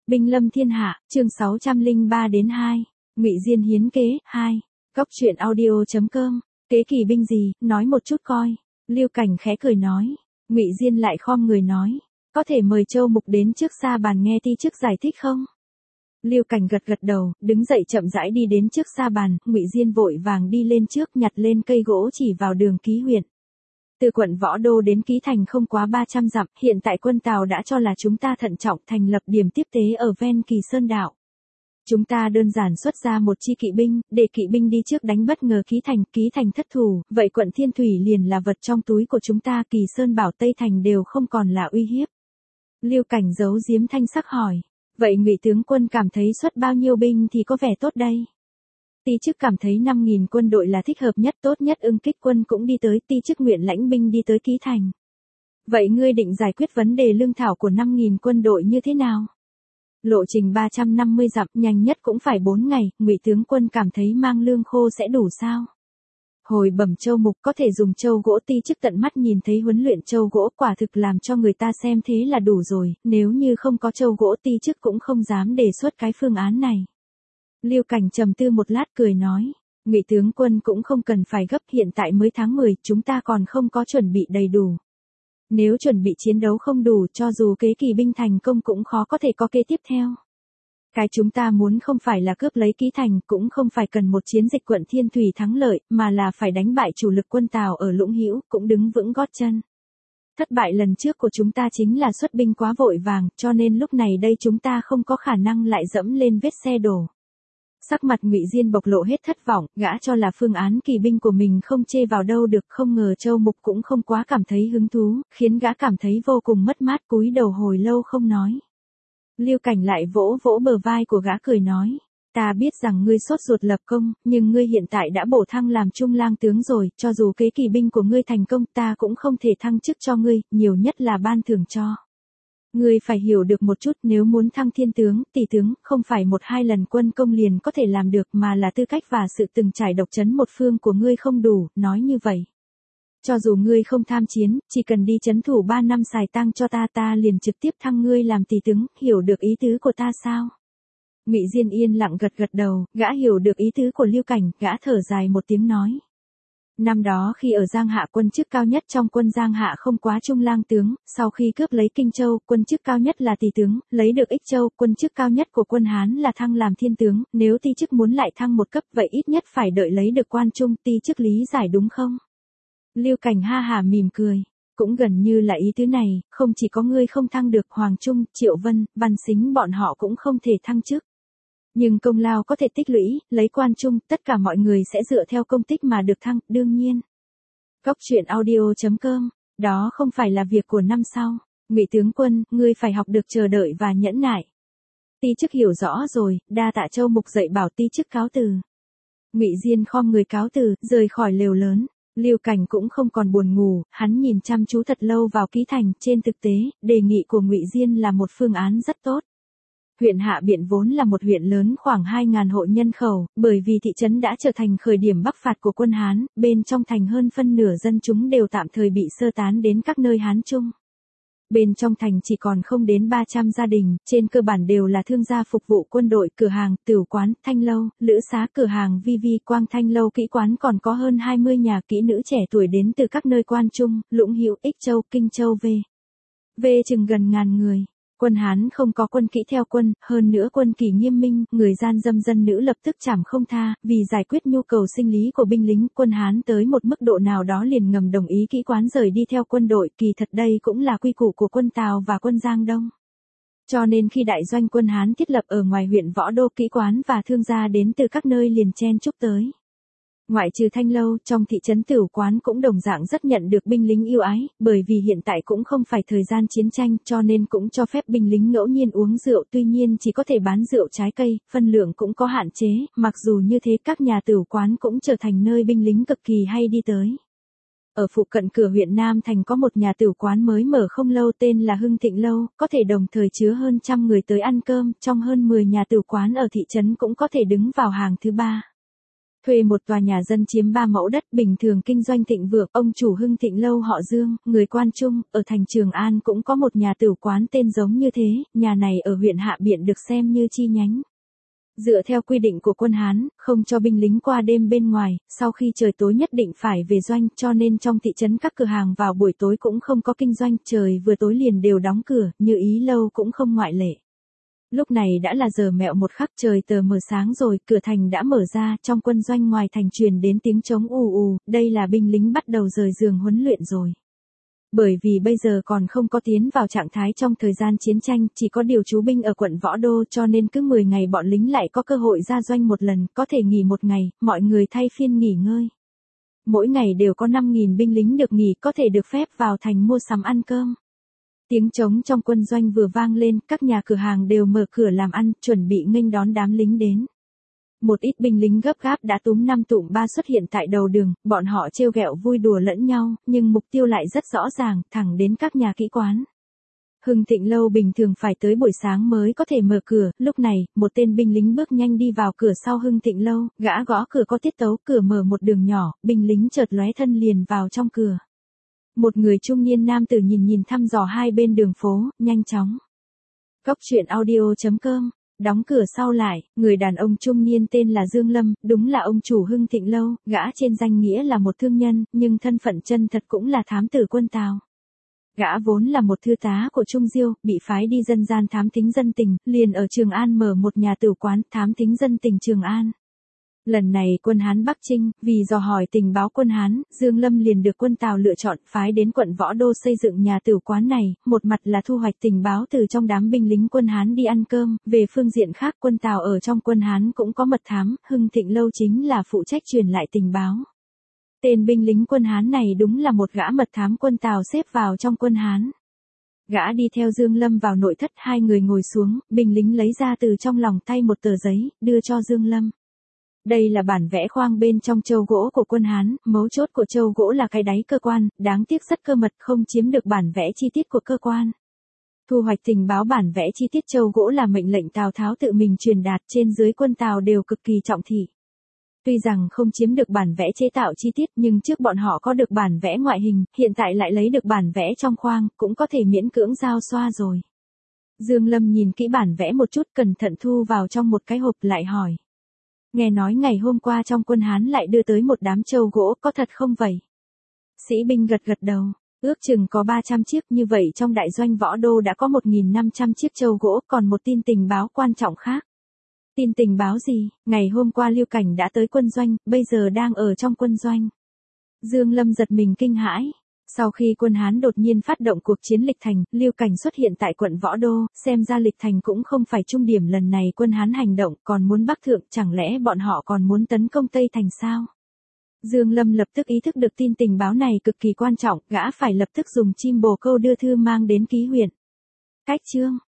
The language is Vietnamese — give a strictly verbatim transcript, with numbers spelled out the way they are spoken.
Binh lâm thiên hạ, chương sáu trăm lẻ ba đến hai. Ngụy Diên hiến kế, hai. Cóc truyện audio chấm com. Kế kỳ binh gì, nói một chút coi. Lưu Cảnh khẽ cười nói. Ngụy Diên lại khom người nói. Có thể mời Châu Mục đến trước xa bàn nghe ti chức giải thích không? Lưu Cảnh gật gật đầu, đứng dậy chậm rãi đi đến trước xa bàn, Ngụy Diên vội vàng đi lên trước nhặt lên cây gỗ chỉ vào đường ký huyện. Từ quận Võ Đô đến Ký Thành không quá ba trăm dặm, hiện tại quân Tào đã cho là chúng ta thận trọng thành lập điểm tiếp tế ở ven Kỳ Sơn đảo. Chúng ta đơn giản xuất ra một chi kỵ binh, để kỵ binh đi trước đánh bất ngờ Ký Thành, Ký Thành thất thủ, vậy quận Thiên Thủy liền là vật trong túi của chúng ta, Kỳ Sơn Bảo Tây Thành đều không còn là uy hiếp. Lưu Cảnh giấu giếm thanh sắc hỏi, vậy Ngụy tướng quân cảm thấy xuất bao nhiêu binh thì có vẻ tốt đây? Ti chức cảm thấy năm nghìn quân đội là thích hợp nhất, tốt nhất ưng kích quân cũng đi tới, ti chức nguyện lãnh binh đi tới Ký Thành. Vậy ngươi định giải quyết vấn đề lương thảo của năm nghìn quân đội như thế nào? Lộ trình ba trăm năm mươi dặm, nhanh nhất cũng phải bốn ngày, Ngụy tướng quân cảm thấy mang lương khô sẽ đủ sao? Hồi bẩm Châu Mục, có thể dùng châu gỗ, ti chức tận mắt nhìn thấy huấn luyện châu gỗ quả thực làm cho người ta xem thế là đủ rồi, nếu như không có châu gỗ ti chức cũng không dám đề xuất cái phương án này. Lưu Cảnh trầm tư một lát cười nói, Ngụy tướng quân cũng không cần phải gấp, hiện tại mới tháng mười, chúng ta còn không có chuẩn bị đầy đủ. Nếu chuẩn bị chiến đấu không đủ, cho dù kế kỳ binh thành công cũng khó có thể có kế tiếp theo. Cái chúng ta muốn không phải là cướp lấy Ký Thành, cũng không phải cần một chiến dịch quận Thiên Thủy thắng lợi, mà là phải đánh bại chủ lực quân Tào ở Lũng Hữu, cũng đứng vững gót chân. Thất bại lần trước của chúng ta chính là xuất binh quá vội vàng, cho nên lúc này đây chúng ta không có khả năng lại dẫm lên vết xe đổ. Sắc mặt Ngụy Diên bộc lộ hết thất vọng, gã cho là phương án kỳ binh của mình không chê vào đâu được, không ngờ Châu Mục cũng không quá cảm thấy hứng thú, khiến gã cảm thấy vô cùng mất mát, cúi đầu hồi lâu không nói. Lưu Cảnh lại vỗ vỗ bờ vai của gã cười nói, ta biết rằng ngươi sốt ruột lập công, nhưng ngươi hiện tại đã bổ thăng làm trung lang tướng rồi, cho dù kế kỳ binh của ngươi thành công ta cũng không thể thăng chức cho ngươi, nhiều nhất là ban thưởng cho. Ngươi phải hiểu được một chút, nếu muốn thăng thiên tướng, tỷ tướng, không phải một hai lần quân công liền có thể làm được, mà là tư cách và sự từng trải độc chấn một phương của ngươi không đủ, nói như vậy. Cho dù ngươi không tham chiến, chỉ cần đi chấn thủ ba năm xài tang cho ta, ta liền trực tiếp thăng ngươi làm tỷ tướng, hiểu được ý tứ của ta sao? Ngụy Diên yên lặng gật gật đầu, gã hiểu được ý tứ của Lưu Cảnh, gã thở dài một tiếng nói. Năm đó khi ở Giang Hạ, quân chức cao nhất trong quân Giang Hạ không quá trung lang tướng, sau khi cướp lấy Kinh Châu, quân chức cao nhất là tỷ tướng, lấy được Ích Châu, quân chức cao nhất của quân Hán là thăng làm thiên tướng, nếu ti chức muốn lại thăng một cấp vậy ít nhất phải đợi lấy được quan trung, ti chức lý giải đúng không? Lưu Cảnh ha hà mỉm cười, cũng gần như là ý tứ này, không chỉ có ngươi không thăng được, Hoàng Trung, Triệu Vân, Văn Sính bọn họ cũng không thể thăng chức. Nhưng công lao có thể tích lũy, lấy quan trung, tất cả mọi người sẽ dựa theo công tích mà được thăng, đương nhiên. Cóc truyện audio chấm com, đó không phải là việc của năm sau. Ngụy tướng quân, ngươi phải học được chờ đợi và nhẫn nại. Ti chức hiểu rõ rồi, đa tạ Châu Mục dạy bảo ti chức cáo từ. Ngụy Diên khom người cáo từ, rời khỏi lều lớn. Lưu Cảnh cũng không còn buồn ngủ, hắn nhìn chăm chú thật lâu vào Ký Thành, trên thực tế, đề nghị của Ngụy Diên là một phương án rất tốt. Huyện Hạ Biện vốn là một huyện lớn khoảng hai nghìn hộ nhân khẩu, bởi vì thị trấn đã trở thành khởi điểm bắc phạt của quân Hán, bên trong thành hơn phân nửa dân chúng đều tạm thời bị sơ tán đến các nơi Hán Trung. Bên trong thành chỉ còn không đến ba trăm gia đình, trên cơ bản đều là thương gia phục vụ quân đội, cửa hàng, tửu quán, thanh lâu, lữ xá, cửa hàng vi vi, quang thanh lâu, kỹ quán, còn có hơn hai mươi nhà kỹ nữ trẻ tuổi đến từ các nơi quan trung, Lũng Hữu, Ích Châu, Kinh Châu v. V chừng gần ngàn người. Quân Hán không có quân kỹ theo quân, hơn nữa quân kỷ nghiêm minh, người gian dâm dân nữ lập tức trảm không tha, vì giải quyết nhu cầu sinh lý của binh lính, quân Hán tới một mức độ nào đó liền ngầm đồng ý kỹ quán rời đi theo quân đội, kỳ thật đây cũng là quy củ của quân Tào và quân Giang Đông. Cho nên khi đại doanh quân Hán thiết lập ở ngoài huyện Võ Đô, kỹ quán và thương gia đến từ các nơi liền chen chúc tới. Ngoại trừ thanh lâu, trong thị trấn tửu quán cũng đồng dạng rất nhận được binh lính yêu ái, bởi vì hiện tại cũng không phải thời gian chiến tranh, cho nên cũng cho phép binh lính ngẫu nhiên uống rượu, tuy nhiên chỉ có thể bán rượu trái cây, phân lượng cũng có hạn chế, mặc dù như thế các nhà tửu quán cũng trở thành nơi binh lính cực kỳ hay đi tới. Ở phụ cận cửa huyện Nam Thành có một nhà tửu quán mới mở không lâu tên là Hưng Thịnh Lâu, có thể đồng thời chứa hơn trăm người tới ăn cơm, trong hơn mười nhà tửu quán ở thị trấn cũng có thể đứng vào hàng thứ ba. Thuê một tòa nhà dân chiếm ba mẫu đất, bình thường kinh doanh thịnh vượng, ông chủ Hưng Thịnh Lâu họ Dương, người Quan Trung, ở thành Trường An cũng có một nhà tửu quán tên giống như thế, nhà này ở huyện Hạ Biện được xem như chi nhánh. Dựa theo quy định của quân Hán, không cho binh lính qua đêm bên ngoài, sau khi trời tối nhất định phải về doanh, cho nên trong thị trấn các cửa hàng vào buổi tối cũng không có kinh doanh, trời vừa tối liền đều đóng cửa, Như Ý Lâu cũng không ngoại lệ. Lúc này đã là giờ mẹo một khắc, trời tờ mờ sáng rồi, cửa thành đã mở ra, trong quân doanh ngoài thành truyền đến tiếng trống ù ù, đây là binh lính bắt đầu rời giường huấn luyện rồi. Bởi vì bây giờ còn không có tiến vào trạng thái trong thời gian chiến tranh, chỉ có điều trú binh ở quận Võ Đô, cho nên cứ mười ngày bọn lính lại có cơ hội ra doanh một lần, có thể nghỉ một ngày, mọi người thay phiên nghỉ ngơi. Mỗi ngày đều có năm nghìn binh lính được nghỉ, có thể được phép vào thành mua sắm ăn cơm. Tiếng trống trong quân doanh vừa vang lên, các nhà cửa hàng đều mở cửa làm ăn, chuẩn bị nghênh đón đám lính đến. Một ít binh lính gấp gáp đã túm năm tụm ba xuất hiện tại đầu đường, bọn họ trêu ghẹo vui đùa lẫn nhau, nhưng mục tiêu lại rất rõ ràng, thẳng đến các nhà kỹ quán. Hưng Thịnh Lâu bình thường phải tới buổi sáng mới có thể mở cửa, lúc này, một tên binh lính bước nhanh đi vào cửa sau Hưng Thịnh Lâu, gã gõ cửa có tiết tấu, cửa mở một đường nhỏ, binh lính chợt lóe thân liền vào trong cửa. Một người trung niên nam tử nhìn nhìn thăm dò hai bên đường phố, nhanh chóng. Cốc truyện audio chấm com, đóng cửa sau lại, người đàn ông trung niên tên là Dương Lâm, đúng là ông chủ Hưng Thịnh Lâu, gã trên danh nghĩa là một thương nhân, nhưng thân phận chân thật cũng là thám tử quân Tào. Gã vốn là một thư tá của Trung Diêu, bị phái đi dân gian thám thính dân tình, liền ở Trường An mở một nhà tửu quán, thám thính dân tình Trường An. Lần này quân Hán Bắc Chinh, vì dò hỏi tình báo quân Hán, Dương Lâm liền được quân Tào lựa chọn, phái đến quận Võ Đô xây dựng nhà tửu quán này, một mặt là thu hoạch tình báo từ trong đám binh lính quân Hán đi ăn cơm, về phương diện khác quân Tào ở trong quân Hán cũng có mật thám, Hưng Thịnh Lâu chính là phụ trách truyền lại tình báo. Tên binh lính quân Hán này đúng là một gã mật thám quân Tào xếp vào trong quân Hán. Gã đi theo Dương Lâm vào nội thất, hai người ngồi xuống, binh lính lấy ra từ trong lòng tay một tờ giấy, đưa cho Dương Lâm. Đây là bản vẽ khoang bên trong châu gỗ của quân Hán, mấu chốt của châu gỗ là cái đáy cơ quan, đáng tiếc rất cơ mật không chiếm được bản vẽ chi tiết của cơ quan. Thu hoạch tình báo bản vẽ chi tiết châu gỗ là mệnh lệnh Tào Tháo tự mình truyền đạt, trên dưới quân Tào đều cực kỳ trọng thị. Tuy rằng không chiếm được bản vẽ chế tạo chi tiết nhưng trước bọn họ có được bản vẽ ngoại hình, hiện tại lại lấy được bản vẽ trong khoang, cũng có thể miễn cưỡng giao xoa rồi. Dương Lâm nhìn kỹ bản vẽ một chút, cẩn thận thu vào trong một cái hộp, lại hỏi. Nghe nói ngày hôm qua trong quân Hán lại đưa tới một đám trâu gỗ, có thật không vậy? Sĩ binh gật gật đầu, ước chừng có ba trăm chiếc, như vậy trong đại doanh Võ Đô đã có một nghìn năm trăm chiếc trâu gỗ, còn một tin tình báo quan trọng khác. Tin tình báo gì? Ngày hôm qua Lưu Cảnh đã tới quân doanh, bây giờ đang ở trong quân doanh. Dương Lâm giật mình kinh hãi. Sau khi quân Hán đột nhiên phát động cuộc chiến Lịch Thành, Lưu Cảnh xuất hiện tại quận Võ Đô, xem ra Lịch Thành cũng không phải trung điểm lần này quân Hán hành động, còn muốn bắc thượng, chẳng lẽ bọn họ còn muốn tấn công Tây Thành sao? Dương Lâm lập tức ý thức được tin tình báo này cực kỳ quan trọng, gã phải lập tức dùng chim bồ câu đưa thư mang đến ký huyện. Cách chương